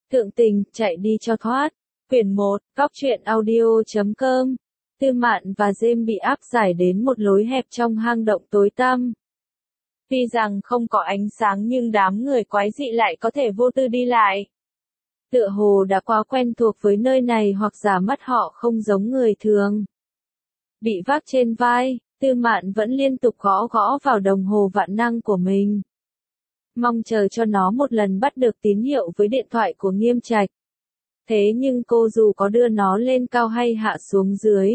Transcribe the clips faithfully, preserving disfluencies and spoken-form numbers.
Thượng tình, chạy đi cho thoát. Quyển một, Góc truyện audio chấm com. Tư Mạn và James bị áp giải đến một lối hẹp trong hang động tối tăm. Tuy rằng không có ánh sáng nhưng đám người quái dị lại có thể vô tư đi lại. Tựa hồ đã quá quen thuộc với nơi này hoặc giả mắt họ không giống người thường. Bị vác trên vai, Tư Mạn vẫn liên tục gõ gõ vào đồng hồ vạn năng của mình. Mong chờ cho nó một lần bắt được tín hiệu với điện thoại của Nghiêm Trạch. Thế nhưng cô dù có đưa nó lên cao hay hạ xuống dưới,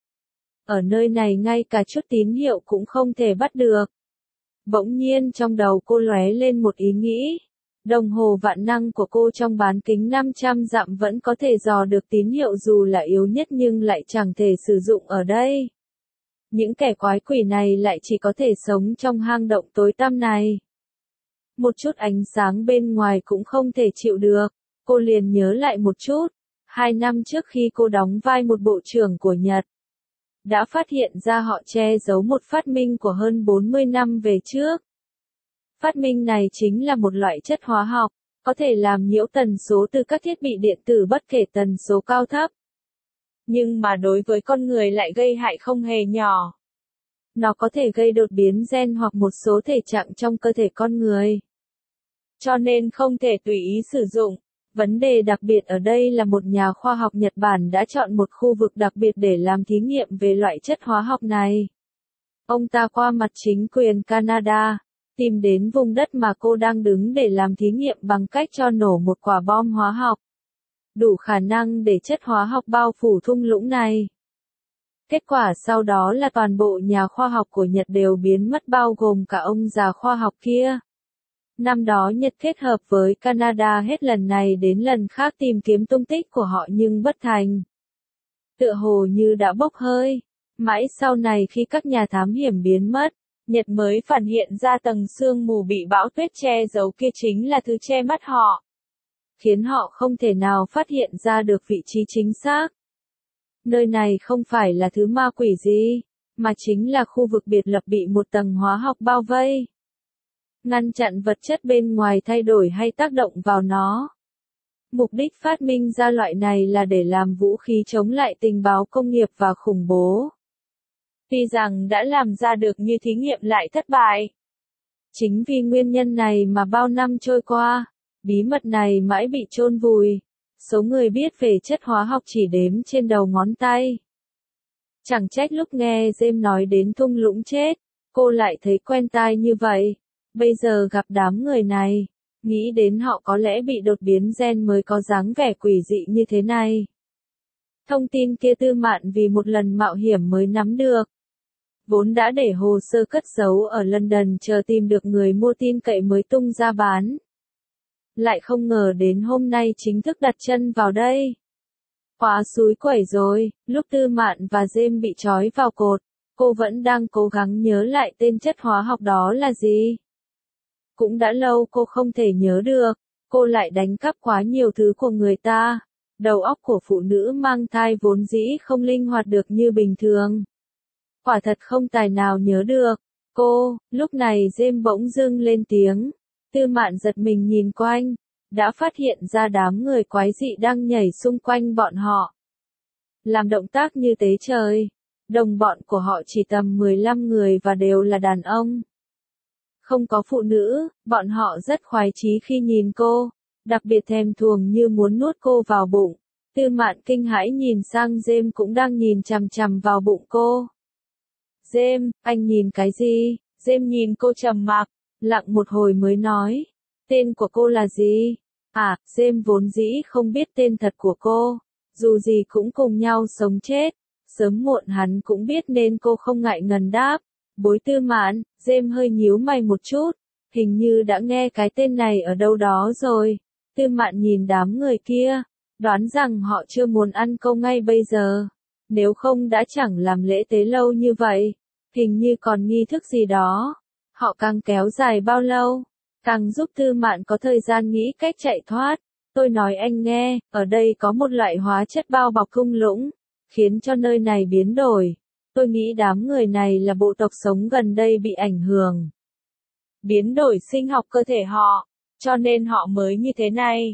ở nơi này ngay cả chút tín hiệu cũng không thể bắt được. Bỗng nhiên trong đầu cô lóe lên một ý nghĩ. Đồng hồ vạn năng của cô trong bán kính năm trăm dặm vẫn có thể dò được tín hiệu dù là yếu nhất nhưng lại chẳng thể sử dụng ở đây. Những kẻ quái quỷ này lại chỉ có thể sống trong hang động tối tăm này. Một chút ánh sáng bên ngoài cũng không thể chịu được. Cô liền nhớ lại một chút. Hai năm trước khi cô đóng vai một bộ trưởng của Nhật, đã phát hiện ra họ che giấu một phát minh của hơn bốn mươi năm về trước. Phát minh này chính là một loại chất hóa học, có thể làm nhiễu tần số từ các thiết bị điện tử bất kể tần số cao thấp. Nhưng mà đối với con người lại gây hại không hề nhỏ. Nó có thể gây đột biến gen hoặc một số thể trạng trong cơ thể con người. Cho nên không thể tùy ý sử dụng. Vấn đề đặc biệt ở đây là một nhà khoa học Nhật Bản đã chọn một khu vực đặc biệt để làm thí nghiệm về loại chất hóa học này. Ông ta qua mặt chính quyền Canada, tìm đến vùng đất mà cô đang đứng để làm thí nghiệm bằng cách cho nổ một quả bom hóa học. Đủ khả năng để chất hóa học bao phủ thung lũng này. Kết quả sau đó là toàn bộ nhà khoa học của Nhật đều biến mất bao gồm cả ông già khoa học kia. Năm đó Nhật kết hợp với Canada hết lần này đến lần khác tìm kiếm tung tích của họ nhưng bất thành. Tựa hồ như đã bốc hơi. Mãi sau này khi các nhà thám hiểm biến mất, Nhật mới phản hiện ra tầng sương mù bị bão tuyết che giấu kia chính là thứ che mắt họ. Khiến họ không thể nào phát hiện ra được vị trí chính xác. Nơi này không phải là thứ ma quỷ gì, mà chính là khu vực biệt lập bị một tầng hóa học bao vây. Ngăn chặn vật chất bên ngoài thay đổi hay tác động vào nó. Mục đích phát minh ra loại này là để làm vũ khí chống lại tình báo công nghiệp và khủng bố. Tuy rằng đã làm ra được như thí nghiệm lại thất bại. Chính vì nguyên nhân này mà bao năm trôi qua, bí mật này mãi bị chôn vùi. Số người biết về chất hóa học chỉ đếm trên đầu ngón tay. Chẳng trách lúc nghe James nói đến thung lũng chết, cô lại thấy quen tai như vậy. Bây giờ gặp đám người này, nghĩ đến họ có lẽ bị đột biến gen mới có dáng vẻ quỷ dị như thế này. Thông tin kia Tư Mạn vì một lần mạo hiểm mới nắm được. Vốn đã để hồ sơ cất giấu ở London chờ tìm được người mua tin cậy mới tung ra bán. Lại không ngờ đến hôm nay chính thức đặt chân vào đây. Quá xúi quẩy rồi, lúc Tư Mạn và James bị trói vào cột, cô vẫn đang cố gắng nhớ lại tên chất hóa học đó là gì. Cũng đã lâu cô không thể nhớ được, cô lại đánh cắp quá nhiều thứ của người ta. Đầu óc của phụ nữ mang thai vốn dĩ không linh hoạt được như bình thường. Quả thật không tài nào nhớ được. Cô, lúc này James bỗng dưng lên tiếng. Tư Mạn giật mình nhìn quanh, đã phát hiện ra đám người quái dị đang nhảy xung quanh bọn họ. Làm động tác như tế trời. Đồng bọn của họ chỉ tầm mười lăm người và đều là đàn ông. Không có phụ nữ, bọn họ rất khoái chí khi nhìn cô, đặc biệt thèm thuồng như muốn nuốt cô vào bụng. Tư Mạn kinh hãi nhìn sang James cũng đang nhìn chằm chằm vào bụng cô. James, anh nhìn cái gì? James nhìn cô trầm mặc, lặng một hồi mới nói. Tên của cô là gì? À, James vốn dĩ không biết tên thật của cô. Dù gì cũng cùng nhau sống chết. Sớm muộn hắn cũng biết nên cô không ngại ngần đáp. Bối Tư Mạn, James hơi nhíu mày một chút. Hình như đã nghe cái tên này ở đâu đó rồi. Tư Mạn nhìn đám người kia. Đoán rằng họ chưa muốn ăn câu ngay bây giờ. Nếu không đã chẳng làm lễ tế lâu như vậy. Hình như còn nghi thức gì đó. Họ càng kéo dài bao lâu, càng giúp Tư Mạn có thời gian nghĩ cách chạy thoát. Tôi nói anh nghe, ở đây có một loại hóa chất bao bọc thung lũng, khiến cho nơi này biến đổi. Tôi nghĩ đám người này là bộ tộc sống gần đây bị ảnh hưởng. Biến đổi sinh học cơ thể họ, cho nên họ mới như thế này.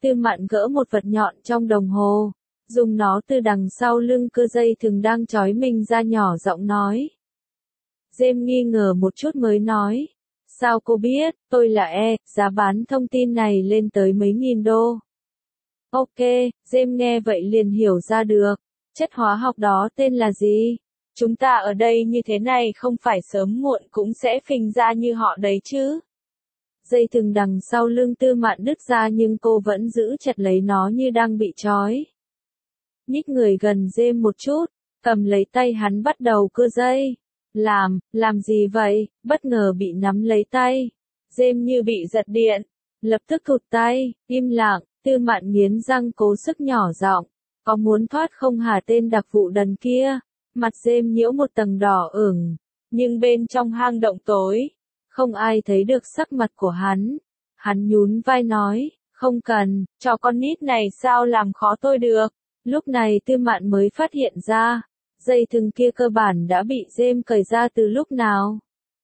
Tư Mạn gỡ một vật nhọn trong đồng hồ, dùng nó từ đằng sau lưng cưa dây thừng đang trói mình ra, nhỏ giọng nói. James nghi ngờ một chút mới nói. Sao cô biết, tôi là E, giá bán thông tin này lên tới mấy nghìn đô. Ok, James nghe vậy liền hiểu ra được. Chất hóa học đó tên là gì? Chúng ta ở đây như thế này không phải sớm muộn cũng sẽ phình ra như họ đấy chứ. Dây thừng đằng sau lưng Tư Mạn đứt ra nhưng cô vẫn giữ chặt lấy nó như đang bị trói. Nhích người gần James một chút, cầm lấy tay hắn bắt đầu cưa dây. Làm, làm gì vậy? Bất ngờ bị nắm lấy tay. James như bị giật điện, lập tức thụt tay, im lặng. Tư Mạn nghiến răng cố sức nhỏ giọng. Có muốn thoát không hả tên đặc vụ đần kia? Mặt James nhiễu một tầng đỏ ửng, nhưng bên trong hang động tối, không ai thấy được sắc mặt của hắn. Hắn nhún vai nói, không cần, cho con nít này sao làm khó tôi được. Lúc này Tư Mạn mới phát hiện ra, dây thừng kia cơ bản đã bị James cởi ra từ lúc nào.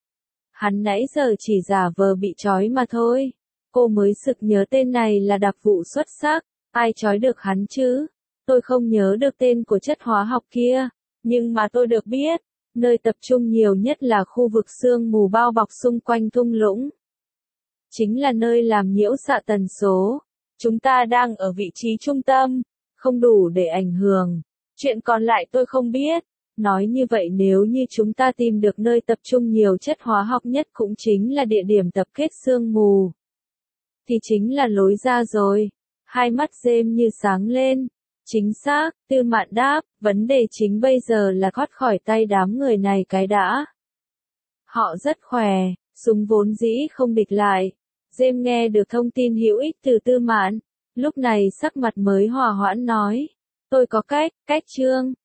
Hắn nãy giờ chỉ giả vờ bị trói mà thôi. Cô mới sực nhớ tên này là đặc vụ xuất sắc, ai trói được hắn chứ? Tôi không nhớ được tên của chất hóa học kia, nhưng mà tôi được biết, nơi tập trung nhiều nhất là khu vực sương mù bao bọc xung quanh thung lũng. Chính là nơi làm nhiễu xạ tần số. Chúng ta đang ở vị trí trung tâm, không đủ để ảnh hưởng. Chuyện còn lại tôi không biết. Nói như vậy nếu như chúng ta tìm được nơi tập trung nhiều chất hóa học nhất cũng chính là địa điểm tập kết sương mù, thì chính là lối ra rồi. Hai mắt James như sáng lên. Chính xác, Tư Mạn đáp, vấn đề chính bây giờ là thoát khỏi tay đám người này cái đã. Họ rất khỏe, súng vốn dĩ không địch lại. James nghe được thông tin hữu ích từ Tư Mạn, lúc này sắc mặt mới hòa hoãn nói. Tôi có cách, cách Trương,